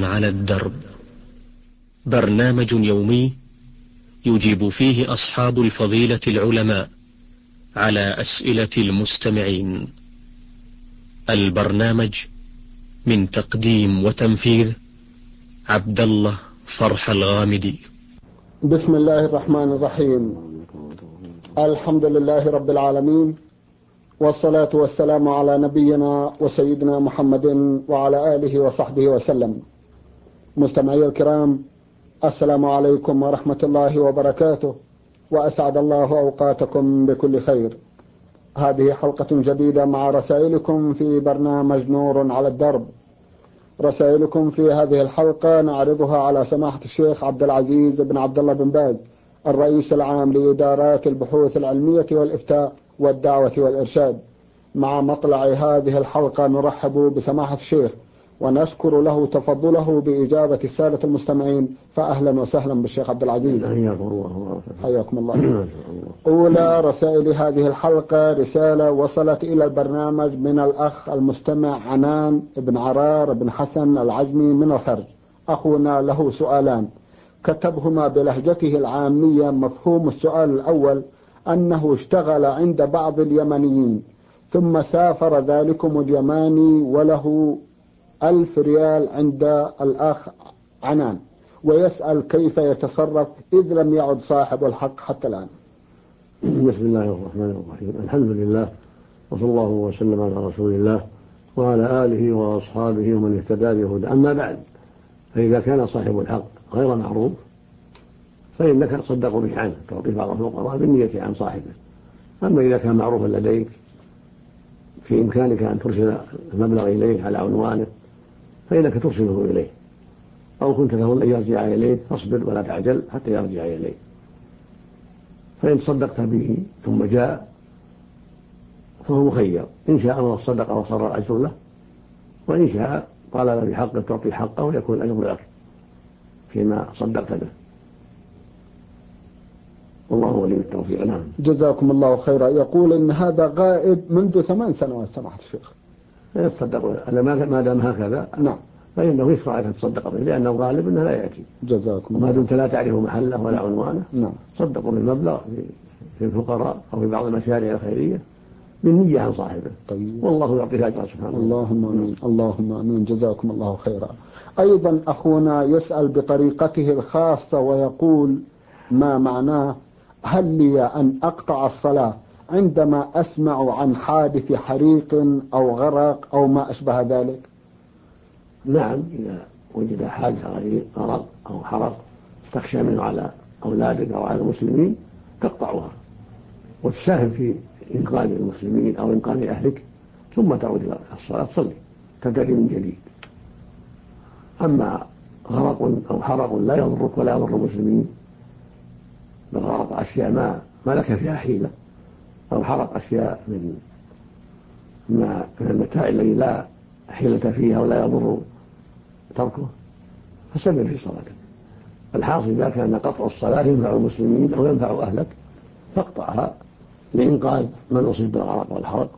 على الدرب، برنامج يومي يجيب فيه أصحاب الفضيلة العلماء على أسئلة المستمعين. البرنامج من تقديم وتنفيذ عبد الله فرح الغامدي. بسم الله الرحمن الرحيم. الحمد لله رب العالمين، والصلاة والسلام على نبينا وسيدنا محمد وعلى آله وصحبه وسلم. مستمعي الكرام، السلام عليكم ورحمة الله وبركاته، وأسعد الله أوقاتكم بكل خير. هذه حلقة جديدة مع رسائلكم في برنامج نور على الدرب. رسائلكم في هذه الحلقة نعرضها على سماحة الشيخ عبد العزيز بن عبد الله بن باز، الرئيس العام لإدارات البحوث العلمية والإفتاء والدعوة والإرشاد. مع مطلع هذه الحلقة نرحب بسماحة الشيخ ونشكر له تفضله بإجابة السادة المستمعين، فأهلا وسهلا بالشيخ عبد العزيز. حياكم الله. أولى رسائل هذه الحلقة رسالة وصلت إلى البرنامج من الأخ المستمع عنان بن عرار بن حسن العجمي من الخرج. أخونا له سؤالان كتبهما بلهجته العامية. مفهوم السؤال الأول أنه اشتغل عند بعض اليمنيين ثم سافر ذلكم اليماني وله 1000 ريال عند الأخ عنان، ويسأل كيف يتصرف إذ لم يعد صاحب الحق حتى الآن. بسم الله الرحمن الرحيم. الحمد لله، وصلى الله وسلم على رسول الله وعلى آله وأصحابه ومن اهتدى بهداه. أما بعد، فإذا كان صاحب الحق غير معروف فإنك تصدق به عنه، تعطيه بعض الفقراء بالنية عن صاحبه. أما إذا كان معروفا لديك في إمكانك أن ترسل المبلغ إليه على عنوانه فإنك ترسله إليه، أو كنت تظن أن يرجع إليه فاصبر ولا تعجل حتى يرجع إليه. فإن صدقت به ثم جاء فهو مخير، إن شاء الله صدق وصار الأجر له، وإن شاء طالب بحقه تعطي حقه ويكون الأجر لك فيما صدقت به. والله ولي التوفيق. نعم. جزاكم الله خيرا. يقول إن هذا غائب منذ 8 سنوات سماحة الشيخ. يتصدق ما دام هكذا. نعم. فإنه يشرع عليك تصدق به، لأنه غالب أنه لا يأتي. جزاكم الله. وما دمت لا تعرف محله ولا عنوانه. نعم. صدقوا بالمبلغ في الفقراء أو في بعض المشاريع الخيرية بالنية عن صاحبه. طيب. والله يعطيه أجر سبحانه. اللهم آمين. اللهم آمين. جزاكم الله خيرا. أيضا أخونا يسأل بطريقته الخاصة ويقول ما معناه: هل لي أن أقطع الصلاة عندما أسمع عن حادث حريق أو غرق أو ما أشبه ذلك؟ نعم، إذا وجد حادث غرق أو حرق تخشى منه على أولادك أو على المسلمين تقطعها وتساهم في إنقاذ المسلمين أو إنقاذ أهلك، ثم تعود إلى الصلاة تصلي تبتدئ من جديد. أما غرق أو حرق لا يضرك ولا يضر المسلمين، بل غرق أشياء ما لك فيها حيلة، أو حرق أشياء من المتاع الذي لا حيلة فيها ولا يضر تركه، فاستمر في صلاتك. الحاصل إذا كان قطع الصلاة ينفع المسلمين أو ينفع أهلك فاقطعها لإنقاذ من أصيب بالغرق والحرق،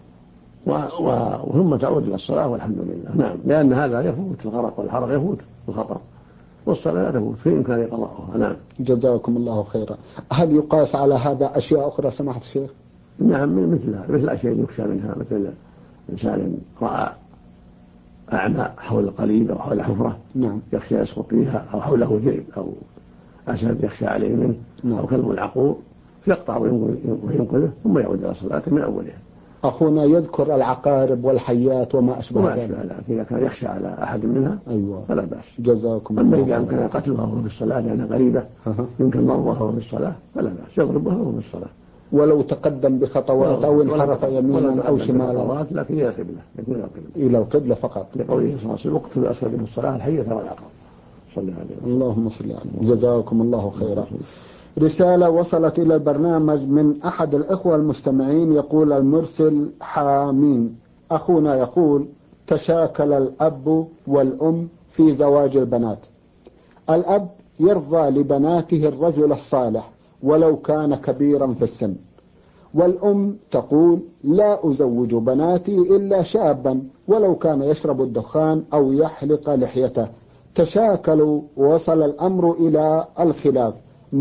وثم تعود إلى الصلاة والحمد لله. نعم، لأن هذا يفوت، الغرق والحرق يفوت الخطر، والصلاة لا تفوت في إمكان قضاءها. نعم. جزاكم الله خيرا. هل يقاس على هذا أشياء أخرى سماحة الشيخ؟ نعم، مثل أشياء يخشى منها، مثل إنسان رأى أعمى حول قليب أو حول حفرة. نعم. يخشى يسقط فيها، أو حوله ذئب أو أسد يخشى عليه منه. نعم. أو كلب عقور يقطع وينقذه ثم يعود إلى صلاته من أولها. أخونا يذكر العقارب والحيات وما أشبه ذلك. إذا كان يخشى على أحد منها أيوة. فلا بأس. جزاكم الله. أما إذا أمكن قتلها وهو في الصلاة لأنها قريبة يمكن ضربها وهو في الصلاة فلا بأس، يضربها وهو في الصلاة ولو تقدم بخطوات أو انحرف يمينا أو شمالا، لكن إلى القبلة، يكون إلى القبلة فقط، لقوله صلى الله عليه وسلم: اقتلوا الأسود في الصلاة الحية والعقرب. صلى الله عليه وسلم. اللهم صل عليه. جزاكم الله خيرا. رسالة وصلت إلى البرنامج من أحد الإخوة المستمعين، يقول المرسل حامين. أخونا يقول: تشاكل الأب والأم في زواج البنات. الأب يرضى لبناته الرجل الصالح ولو كان كبيرا في السن، والأم تقول: لا أزوج بناتي إلا شابا ولو كان يشرب الدخان أو يحلق لحيته، تشاكلوا ووصل الأمر إلى الخلاف،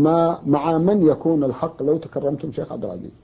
مع من يكون الحق لو تكرمتم شيخ عبد العزيز؟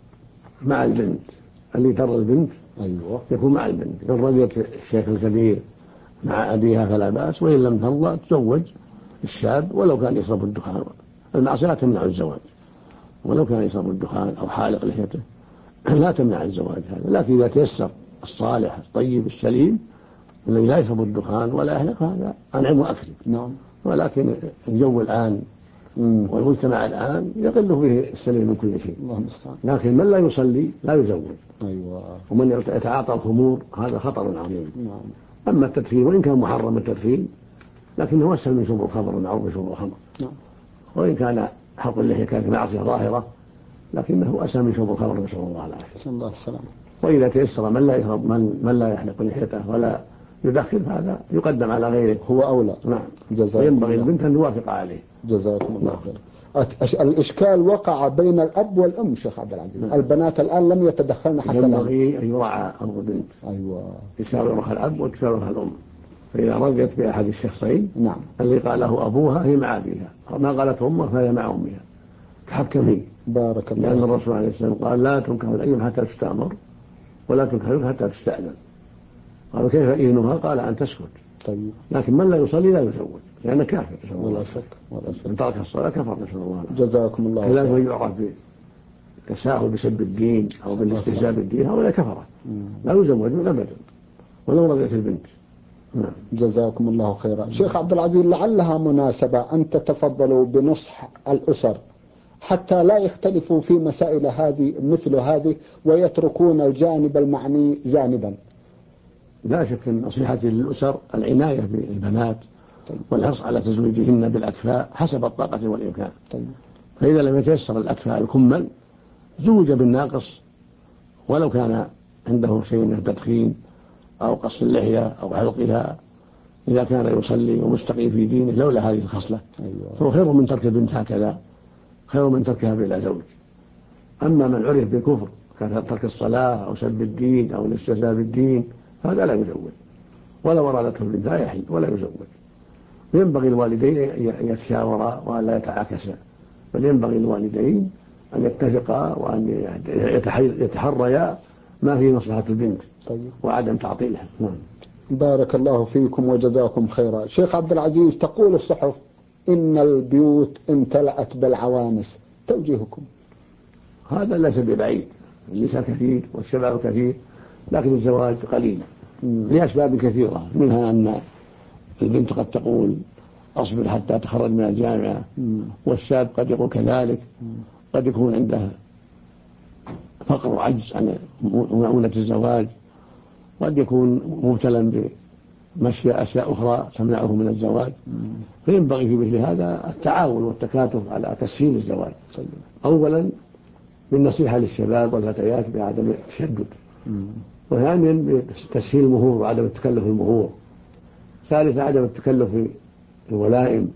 مع البنت، اللي ترى البنت أيوة يكون مع البنت. إن رضيت الشيخ الكبير مع أبيها فلا بأس، وإن لم ترضى تزوج الشاب ولو كان يشرب الدخان. المعصية تمنع الزواج ولو كان يشرب الدخان أو حالق لحيته، لا تمنع الزواج هذا. لكن إذا تيسر الصالح الطيب السليم الذي لا يشرب الدخان ولا يحلق، هذا أنعم وأكرم. نعم. ولكن الجو الآن والمجتمع الآن يقل فيه السليم من كل شيء. الله المستعان. لكن من لا يصلي لا يزوج. أيوة. ومن يتعاطى الخمور هذا خطر عظيم. نعم. أما التدخين وإن كان محرم التدخين لكنه أسهل من شرب الخمر والمعروف بشرب الخمر. نعم. وإن كان حلق اللحية كانت معصية ظاهرة لكنه أسهل من شرب الخمر نسأل الله العافية. نسأل الله السلامة. وإذا تيسر من لا يحلق لحيته ولا يدخن هذا يقدم على غيره، هو أولى. نعم. وينبغي البنت أن توافق عليه. جزاكم الله خير. الإشكال وقع بين الأب والأم شيخ عبد العزيز. البنات الآن لم يتدخلن حتى الآن. ينبغي أن يراعى أمر البنت. أيوة. يشاورها الأب وتشاورها الأم، فإذا رضيت بأحد الشخصين نعم اللي قاله أبوها هي مع أبيها، ما قالت أمه فهي مع أمها، تحكم هي. بارك الله. لأن الرسول عليه السلام قال لا تنكح الأيم حتى تستأمر ولا تنكح حتى تستأذن. قالوا كيف إذنها؟ قال أن تسكت. طيب. لكن من لا يصلي لا يزوج لأنه كافر. ولا شك ولا شك. من ترك الصلاة كفر نسأل الله. جزاكم الله خير. كذلك من يعرف بالتساهل بسب الدين أو بالاستهزاء بالدين هؤلاء كفرة لا يزوجون أبدا ولو رضيت البنت. نعم. جزاكم الله خيرا. شيخ عبد العزيز، لعلها مناسبة أن تتفضلوا بنصح الأسر حتى لا يختلفوا في مسائل هذه مثل هذه ويتركون الجانب المعني جانبا. لا شك أن نصيحتي للأسر العناية بالبنات. طيب. والحرص على تزويجهن بالأكفاء حسب الطاقة والإمكان. طيب. فإذا لم يتيسر الأكفاء الكمل زوج بالناقص ولو كان عنده شيء من التدخين أو قص اللحية أو حلقها، إذا كان يصلي ومستقيم في دينه لولا هذه الخصلة. أيوة. فهو خير من ترك البنت هكذا، خير من تركها بلا زوج. أما من عرف بالكفر كان ترك الصلاة أو سب الدين أو الاستهزاء بالدين هذا لا يزوج، ولو أرادته البنت لا يحل ولا يزوج. ينبغي الوالدين أن يتشاورا ولا يتعاكسا، بل ينبغي الوالدين أن يتفقا وأن يتحريا ما فيه مصلحة البنت. طيب. وعدم تعطيلها. بارك الله فيكم وجزاكم خيرا. شيخ عبد العزيز، تقول الصحف إن البيوت امتلأت بالعوانس، توجيهكم؟ هذا ليس ببعيد، النساء كثير والشباب كثير لكن الزواج قليل لأسباب كثيرة، منها أن البنت قد تقول أصبر حتى تخرج من الجامعة، والشاب قد يقول كذلك، قد يكون عنده فقر وعجز عن مؤونة الزواج، قد يكون مبتلا بمشي أشياء أخرى تمنعه من الزواج. فينبغي في مثل هذا التعاون والتكاتف على تسهيل الزواج. أولا بالنصيحة للشباب والفتيات بعدم التشدد، وثانيا بتسهيل المهور وعدم التكلف في المهور، ثالثا عدم التكلف في الولائم.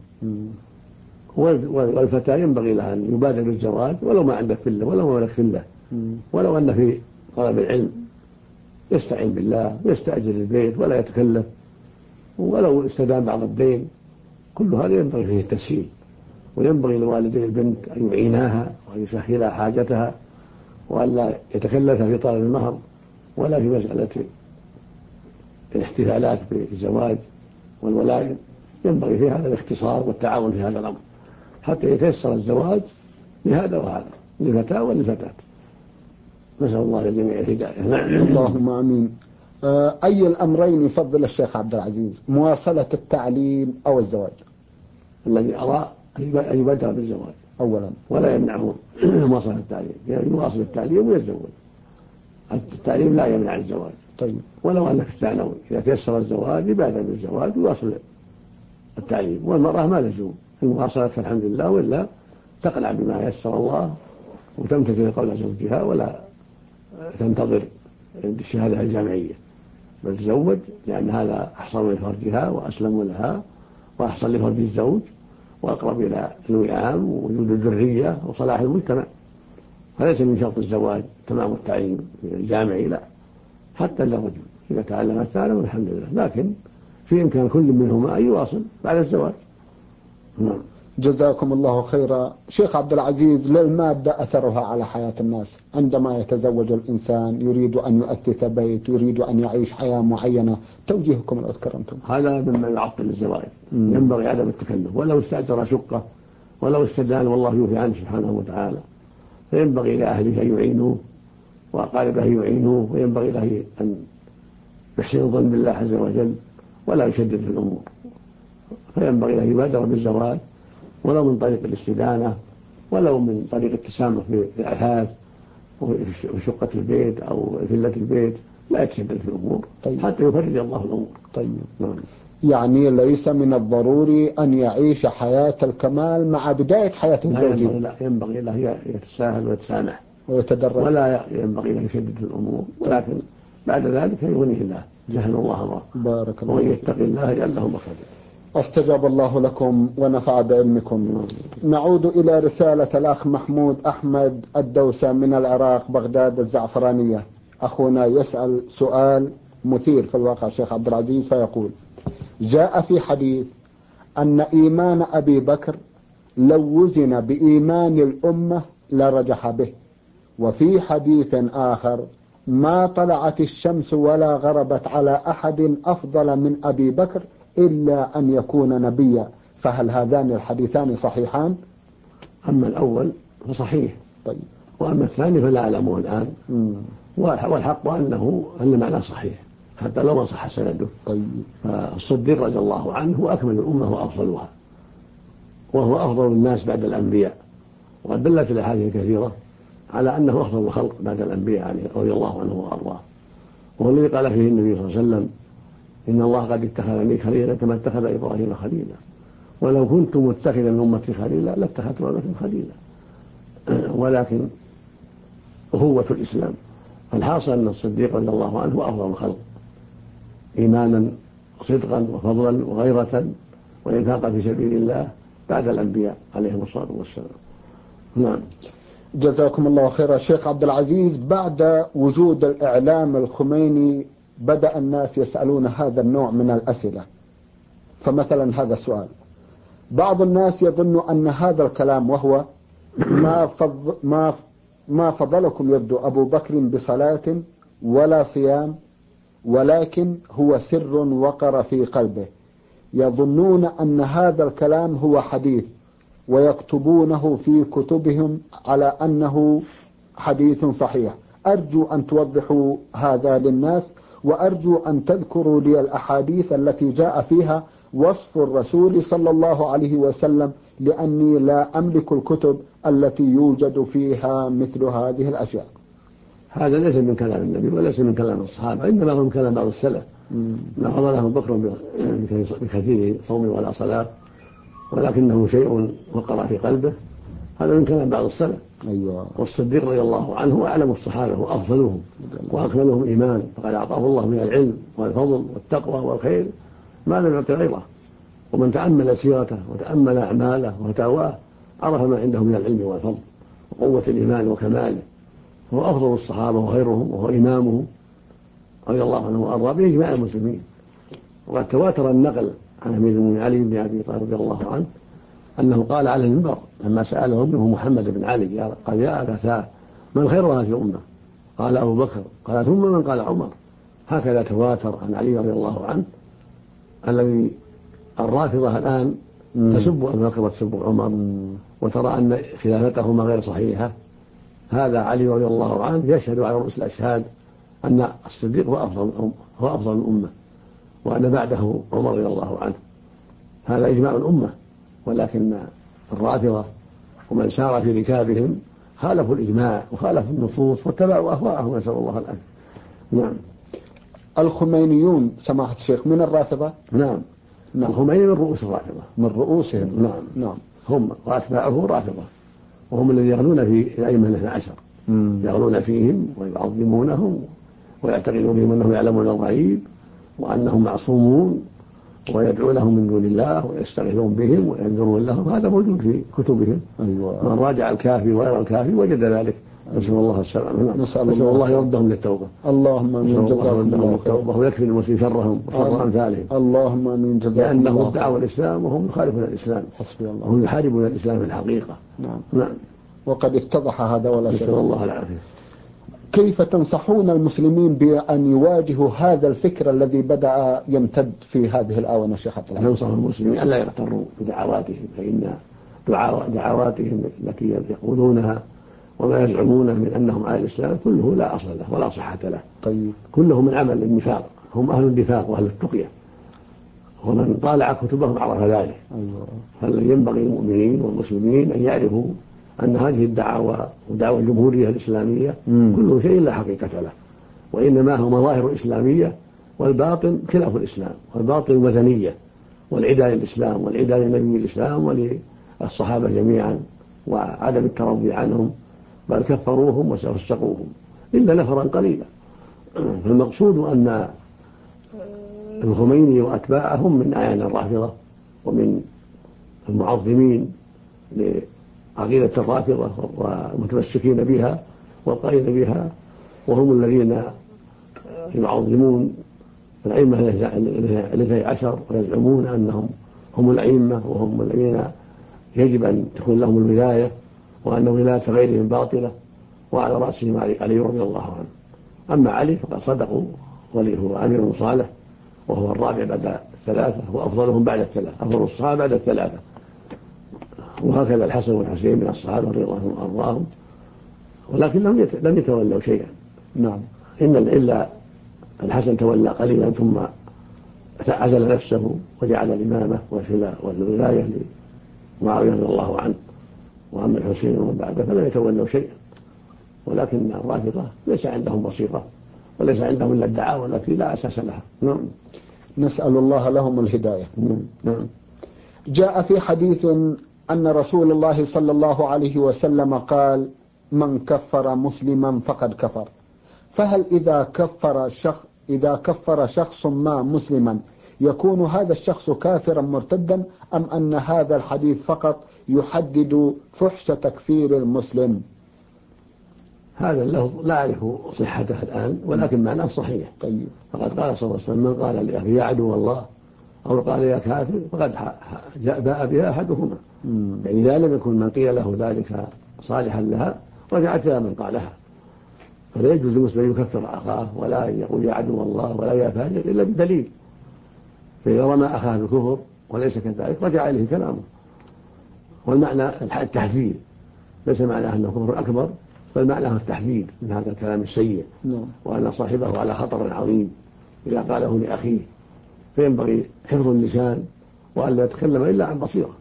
والفتاة ينبغي لها أن يبادر بالزواج ولو ما عنده فلة ولو ما لك فلة، ولو أن في طلب العلم يستعين بالله ويستأجر البيت ولا يتكلف، ولو استدام بعض الدين. كل هذا ينبغي فيه التسهيل، وينبغي لوالدي البنت أن يعيناها وأن يسهلا حاجتها وألا يتكلف في طلب المهر ولا في مسألة الاحتفالات بالزواج والولائم. ينبغي في هذا الاختصار والتعاون في هذا الأمر حتى يتيسر الزواج لهذا وهذا، للفتاة وللفتاة. نسأل الله للجميع الهداية. اللهم آمين. أي الأمرين يفضل الشيخ عبد العزيز، مواصلة التعليم أو الزواج؟ الذي أرى أن يبادر بالزواج أولا، ولا يمنعه مواصلة التعليم، يعني يواصل التعليم ويتزوج. التعليم لا يمنع الزواج. طيب. ولو أنك الثانوي إذا تيسر الزواج يبادر بالزواج ويواصل التعليم. والمرأة ما لزوم المواصلة فالحمد لله، ولا تقنع بما يسر الله وتمتثل قول زوجها ولا تنتظر الشهادة الجامعية، بل تزوج، لأن هذا أحصن لفرجها وأسلم لها وأحصن لفرج الزوج وأقرب إلى الوئام ووجود الذرية وصلاح المجتمع. فليس من شرط الزواج تمام التعليم الجامعي، لا، حتى للرجل إذا تعلم الثانوي الحمد لله، لكن في إمكان كل منهما أن يواصل بعد الزواج. نعم. جزاكم الله خيرا. شيخ عبد العزيز، للمادة أثرها على حياة الناس. عندما يتزوج الإنسان يريد أن يؤسس بيت، يريد أن يعيش حياة معينة، توجيهكم لو أذكرتم. هذا مما يعطل الزواج. ينبغي عدم التكلف، ولو استأجر شقة ولو استدان والله يوفي عنه سبحانه وتعالى. فينبغي لأهله أن يعينوه وأقاربه يعينوه، وينبغي له أن يحسن الظن بالله عز وجل ولا يشدد في الأمور. فينبغي له يبادر بالزواج ولو من طريق الاستدانة، ولو من طريق التسامح في الأثاث وفي شقة البيت أو فلة البيت، لا يتشدد في الأمور. طيب. حتى يفرج الله الأمور. طيب. نعم. يعني ليس من الضروري أن يعيش حياة الكمال مع بداية حياته الزوجية. لا، ينبغي له يتساهل ويتسامح ويتدرج، ولا ينبغي له يشدد في الأمور، ولكن بعد ذلك يغنيه الله. جهل الله أمره. بارك الله. ومن يتق الله يجعل له مخرجا. استجاب الله لكم ونفع بعلمكم. نعود إلى رسالة الأخ محمود أحمد الدوسة من العراق، بغداد الزعفرانية. أخونا يسأل سؤال مثير في الواقع شيخ عبد العزيز، فيقول: جاء في حديث أن إيمان أبي بكر لو وزن بإيمان الأمة لرجح به، وفي حديث آخر: ما طلعت الشمس ولا غربت على أحد أفضل من أبي بكر إلا أن يكون نبيا. فهل هذان الحديثان صحيحان؟ أما الأول فصحيح. طيب. وأما الثاني فلا أعلمه الآن. والحق أن معناه صحيح حتى لو ما صح سنده. طيب. فالصديق رضي الله عنه هو أكمل الأمة وأفضلها، وهو أفضل الناس بعد الأنبياء، وقد دلت الأحاديث كثيرة على أنه أفضل الخلق بعد الأنبياء عليه رضي الله عنه وأرضاه. وهو الذي قال فيه النبي صلى الله عليه وسلم: إن الله قد اتخذني خليلا كما اتخذ إبراهيم خليلا، ولو كنت متخذا من أمتي خليلا لاتخذت أمتي خليلا. ولكن أخوة الإسلام. فالحاصل أن الصديق رضي الله عنه هو أفضل الخلق إيمانا وصدقا وفضلا وغيرة وإنفاقا في سبيل الله بعد الأنبياء عليهم الصلاة والسلام. نعم. جزاكم الله خيرا. شيخ عبد العزيز، بعد وجود الإعلام الخميني بدأ الناس يسألون هذا النوع من الأسئلة. فمثلا هذا السؤال: بعض الناس يظن أن هذا الكلام وهو ما فضلكم يبدو أبو بكر بصلاة ولا صيام، ولكن هو سر وقر في قلبه، يظنون أن هذا الكلام هو حديث ويكتبونه في كتبهم على أنه حديث صحيح. أرجو أن توضحوا هذا للناس، وأرجو أن تذكروا لي الأحاديث التي جاء فيها وصف الرسول صلى الله عليه وسلم، لأني لا أملك الكتب التي يوجد فيها مثل هذه الأشياء. هذا ليس من كلام النبي وليس من كلام الصحابة، إنما هو من كلام بعض السلف. ما فضله بكر بكثير صوم ولا صلاة، ولكنه شيء وقر في قلبه. هذا من كلام بعض السلف. أيوة. والصديق رضي الله عنه أعلم الصحابة وأفضلهم وأكملهم إيمان، فقد أعطاه الله من العلم والفضل والتقوى والخير ما لم يعط غيره. ومن تأمل سيرته وتأمل أعماله وفتاواه عرف ما عنده من العلم والفضل وقوة الإيمان وكماله. هو أفضل الصحابة وخيرهم، وهو إمامهم رضي الله عنه وأرضاه بإجماع المسلمين. وقد تواتر النقل عن أمير المؤمنين علي بن أبي طالب رضي الله عنه أنه قال على المنبر لما سأله ابنه محمد بن علي: قال يا أبتاه من خير هذه الأمة؟ قال أبو بكر. قال ثم من؟ قال عمر. هكذا تواتر عن علي رضي الله عنه. الذي الرافضة الآن تسب أبو بكر وتسب عمر وترى أن خلافتهما غير صحيحة، هذا علي رضي الله عنه يشهد على رؤوس الأشهاد أن الصديق هو أفضل الأمة، وأن بعده عمر رضي الله عنه. هذا إجماع الأمة، ولكن الرافضة ومن سار في ركابهم خالفوا الإجماع وخالفوا النصوص واتبعوا أهواءهم، نسأل الله العافية. نعم. الخمينيون سماحة الشيخ من الرافضة؟ نعم. الخميني من رؤوس الرافضة. من رؤوسهم. نعم. هم وأتباعه رافضة، وهم الذين يغلون في الأئمة الاثنى عشر، يغلون فيهم ويعظمونهم ويعتقدون بهم أنهم يعلمون الغيب وأنهم معصومون، ويدعو لهم من دون الله ويستغيثون بهم وينذرون لهم. هذا موجود في كتبهم. أيوة. من راجع الكافي وغير الكافي وجد ذلك نسأل الله السلامة. نسأل الله يردهم للتوبة. اللهم آمين. جزاكم الله خيرا. ويكفي المسلمين شرهم وشر أمثالهم. اللهم آمين. جزاكم الله خيرا. لأنهم ادعوا الإسلام وهم يخالفون الإسلام. حسبي الله. وهم يحاربون الإسلام في الحقيقة. نعم. وقد اتضح هذا ولا شك. نسأل الله العافية. كيف تنصحون المسلمين بأن يواجهوا هذا الفكر الذي بدأ يمتد في هذه الآونة شيخ عبد الله؟ ننصح المسلمين ألا يغتروا بدعواتهم، فإن دعواتهم التي يقولونها وما يزعمونه من أنهم على الإسلام كله لا أصل له ولا صحة له. طيب. كله من عمل النفاق، هم أهل النفاق وأهل التقية، ومن طالع كتبهم عرف ذلك. أيوة. فينبغي المؤمنين والمسلمين أن يعرفوا أن هذه الدعوة ودعوة الجمهورية الإسلامية كل شيء لا حقيقة له، وإنما هو مظاهر إسلامية، والباطن خلاف الإسلام، والباطن وثنية، والعداء للإسلام والعداء لنبي الإسلام وللصحابة جميعا، وعدم الترضي عنهم، بل كفروهم وفسقوهم إلا نفرا قليلا. فالمقصود أن الخميني وأتباعهم من أعيان الرافضة ومن المعظمين لعقيدة الرافضة والمتمسكين بها والقائلين بها، وهم الذين يعظمون الأئمة الاثني عشر ويزعمون أنهم هم الأئمة وهم الذين يجب أن تكون لهم الولاية، وأن ولاية غيرهم باطلة، وعلى رأسهم علي رضي الله عنه. أما علي فقد صدقوا، ولي هو أمير صالح وهو الرابع بعد الثلاثة وأفضلهم بعد الثلاثة، أفضل الصحابة بعد الثلاثة، وهكذا الحسن والحسين من الصحابة رضي الله عنهم وأرضاهم، ولكنهم لم يتولوا شيئا. نعم. إلا الحسن تولى قليلا ثم عزل نفسه وجعل الإمامة والولاية لمعاوية رضي الله عنه، وأما الحسين ومن بعده فلم يتولوا شيئا. ولكن الرافضة ليس عندهم بصيرة وليس عندهم إلا الدعاوى التي لا أساس لها. نعم. نسأل الله لهم الهداية. نعم. جاء في حديث أن رسول الله صلى الله عليه وسلم قال: من كفر مسلما فقد كفر. فهل إذا كفر شخص ما مسلما يكون هذا الشخص كافرا مرتدا، أم أن هذا الحديث فقط يحدد فحش تكفير المسلم؟ هذا اللفظ لا أعرف صحته الآن، ولكن معناه صحيح. طيب. فقد قال صلى الله عليه وسلم: من قال لأخيه يا عدو الله أو قال يا كافر فقد باء بها أحدهما. يعني إذا لم يكن من قيل له ذلك صالحا لها رجعت إلى من قالها. فلا يجوز المسلم يكفر أخاه ولا يقول يا عدو الله ولا يا فاجر إلا بدليل. فإذا رمى أخاه بالكفر وليس كذلك رجع إليه كلامه. والمعنى التحذير، ليس معناه أنه كفر أكبر، بل معناه التحذير من هذا الكلام السيء، وأن صاحبه على خطر عظيم إذا قاله لأخيه. فينبغي حفظ اللسان وأن لا يتكلم إلا عن بصيرة.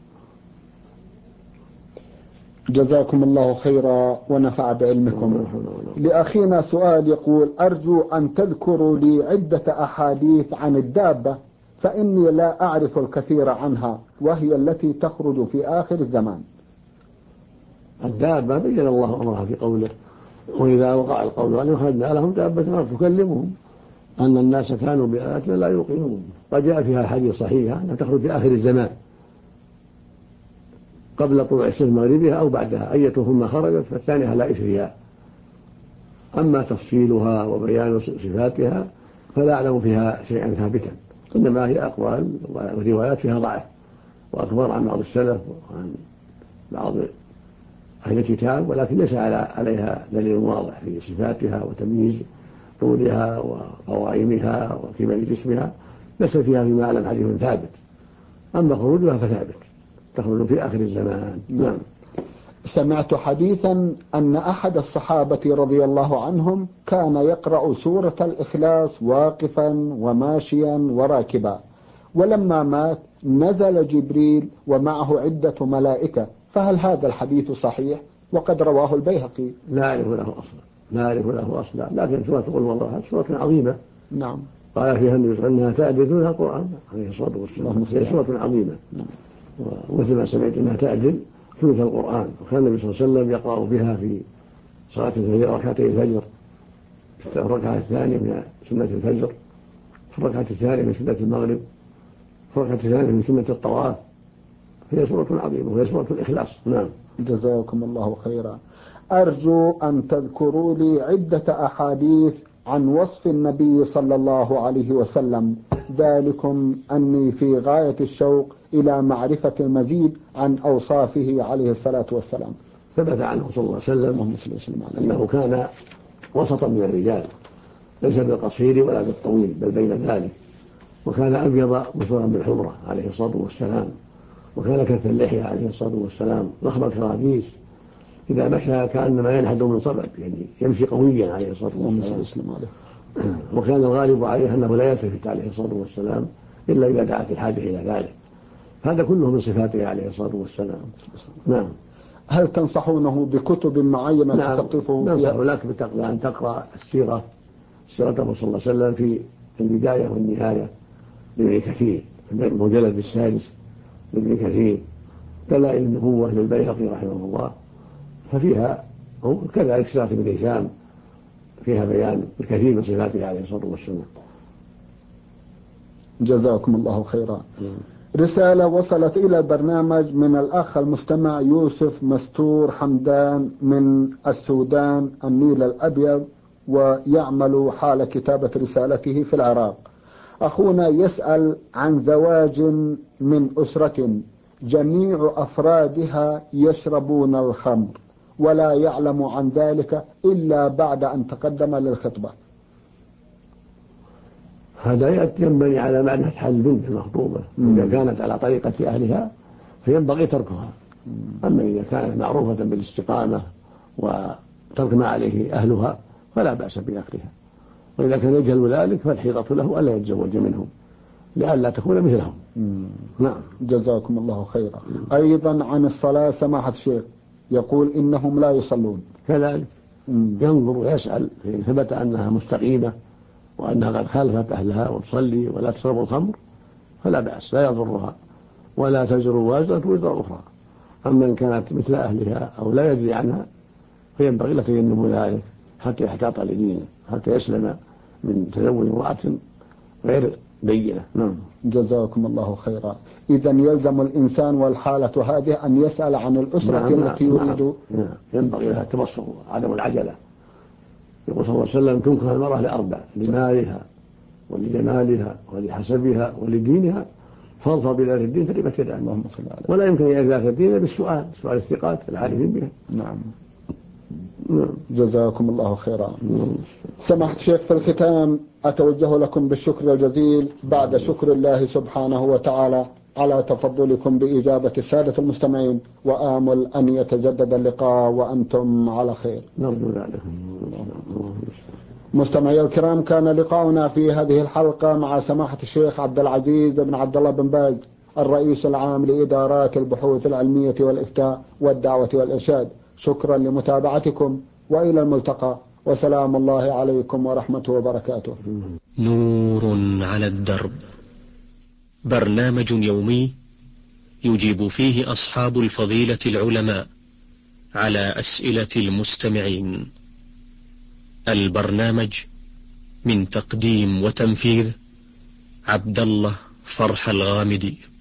جزاكم الله خيرا ونفع بعلمكم. لأخينا سؤال يقول: أرجو أن تذكروا لي عدة أحاديث عن الدابة، فإني لا أعرف الكثير عنها، وهي التي تخرج في آخر الزمان. الدابة بين الله أمرها في قوله: وإذا وقع القول عليهم أخرجنا لهم دابة تكلمهم أن الناس كانوا بآياتنا لا يوقنون. وجاء فيها حديث صحيحة أنها تخرج في آخر الزمان قبل طلوع الشمس مغربها أو بعدها، أيتهما خرجت فالثانية لا فيها. أما تفصيلها وبيان صفاتها فلا أعلم فيها شيئا ثابتا، إنما هي أقوال وروايات فيها ضعف، وأخبار عن بعض السلف وعن بعض أهل الكتاب، ولكن ليس عليها دليل واضح في صفاتها وتمييز طولها وقوائمها وكمال جسمها، ليس فيها فيما أعلم حديث ثابت. أما خروجها فثابت، تخرج في آخر الزمان. نعم. سمعت حديثا أن أحد الصحابة رضي الله عنهم كان يقرأ سورة الإخلاص واقفا وماشيا وراكبا، ولما مات نزل جبريل ومعه عدة ملائكة، فهل هذا الحديث صحيح؟ وقد رواه البيهقي. لا أعرف له أصلا، لكن سورة قل هو الله سورة عظيمة. نعم. قال فيها النبي صلى الله عليه وسلم أنها تعدل ثلث القرآن عليه الصلاة والسلام، هي سورة عظيمة. ومثل ما سمعت أنها تعدل ثلث القرآن. وكان النبي صلى الله عليه وسلم يقرأ بها في صلاة الفجر، ركعتي الفجر، في الركعة الثانية من سنة الفجر، في الركعة الثانية من سنة المغرب، في الركعة الثانية من سنة الطواف. هي سورة عظيمة وهي سورة الإخلاص. نعم. جزاكم الله خيرا. أرجو أن تذكروا لي عدة أحاديث عن وصف النبي صلى الله عليه وسلم، ذلكم أني في غاية الشوق إلى معرفة المزيد عن أوصافه عليه الصلاة والسلام. ثبت عنه صلى الله عليه وسلم أنه كان وسطا من الرجال، ليس بالقصير ولا بالطويل بل بين ذلك، وكان أبيض مصفرا بالحمرة عليه الصلاة والسلام، وكان كث اللحية عليه الصلاة والسلام، ضخم الكراديس، إذا مشى كأنما ينحد من صبب، يعني يمشي قويا عليه الصلاة والسلام. وكان الغالب عليه أنه لا يلتفت عليه الصلاة والسلام إلا إذا دعت الحاجة إلى ذلك. هذا كله من صفاته عليه الصلاة والسلام. نعم. هل تنصحونه بكتب معينة تثقفه فيها؟ ننصح لك أن تقرأ سيرته صلى الله عليه وسلم في البداية والنهاية لابن كثير، المجلد السادس لابن كثير، دلائل النبوة للبيهقي رحمه الله، ففيها كذلك سيرة ابن هشام فيها بيان الكثير من صفاته عليه الصلاة والسلام. جزاكم الله خيرا. رسالة وصلت إلى البرنامج من الأخ المستمع يوسف مستور حمدان من السودان النيل الأبيض، ويعمل حال كتابة رسالته في العراق. أخونا يسأل عن زواج من أسرة جميع أفرادها يشربون الخمر، ولا يعلم عن ذلك إلا بعد أن تقدم للخطبة. هذا ينبني على معرفة حال البنت المخطوبة، إذا كانت على طريقة أهلها فينبغي تركها، أما إذا كانت معروفة بالاستقامة وترك ما عليه أهلها فلا بأس بنقلها، وإذا كان يجهل ذلك فالحيطة له ألا يتزوج منهم لئلا تكون مثلهم. نعم. جزاكم الله خيرا. أيضا عن الصلاة سماحة الشيخ يقول إنهم لا يصلون، كذلك ينظر ويسأل، فإن ثبت أنها مستقيمة وأنها قد خالفت أهلها وتصلي ولا تشرب الخمر فلا بأس، لا يضرها ولا تزر وازرة وزر أخرى. أما إن كانت مثل أهلها أو لا يدري عنها فينبغي له تجنب ذلك حتى يحتاط لدينه، حتى يسلم من تزوج امرأة غير بينة. نعم. جزاكم الله خيرا. إذا يلزم الإنسان والحالة هذه أن يسأل عن الأسرة التي يريد. نعم. ينبغي لها التبصر وعدم العجلة. يقول صلى الله عليه وسلم تنكح المرأة لأربع: لمالها ولجمالها ولحسبها ولدينها، فاظفر بذات الدين تربت يداك. ولا يمكن أن يعرف ذات الدين بالسؤال، سؤال الثقات العارفين بها. نعم. جزاكم الله خيرا. سماحة الشيخ، في الختام أتوجه لكم بالشكر الجزيل بعد شكر الله سبحانه وتعالى على تفضلكم بإجابة السادة المستمعين، وآمل أن يتجدد اللقاء وأنتم على خير. نرجو ذلك. مستمعي الكرام، كان لقاؤنا في هذه الحلقة مع سماحة الشيخ عبد العزيز بن عبد الله بن باز، الرئيس العام لإدارات البحوث العلمية والإفتاء والدعوة والإرشاد. شكرا لمتابعتكم، وإلى الملتقى، وسلام الله عليكم ورحمته وبركاته. نور على الدرب، برنامج يومي يجيب فيه أصحاب الفضيلة العلماء على أسئلة المستمعين. البرنامج من تقديم وتنفيذ عبد الله فرح الغامدي.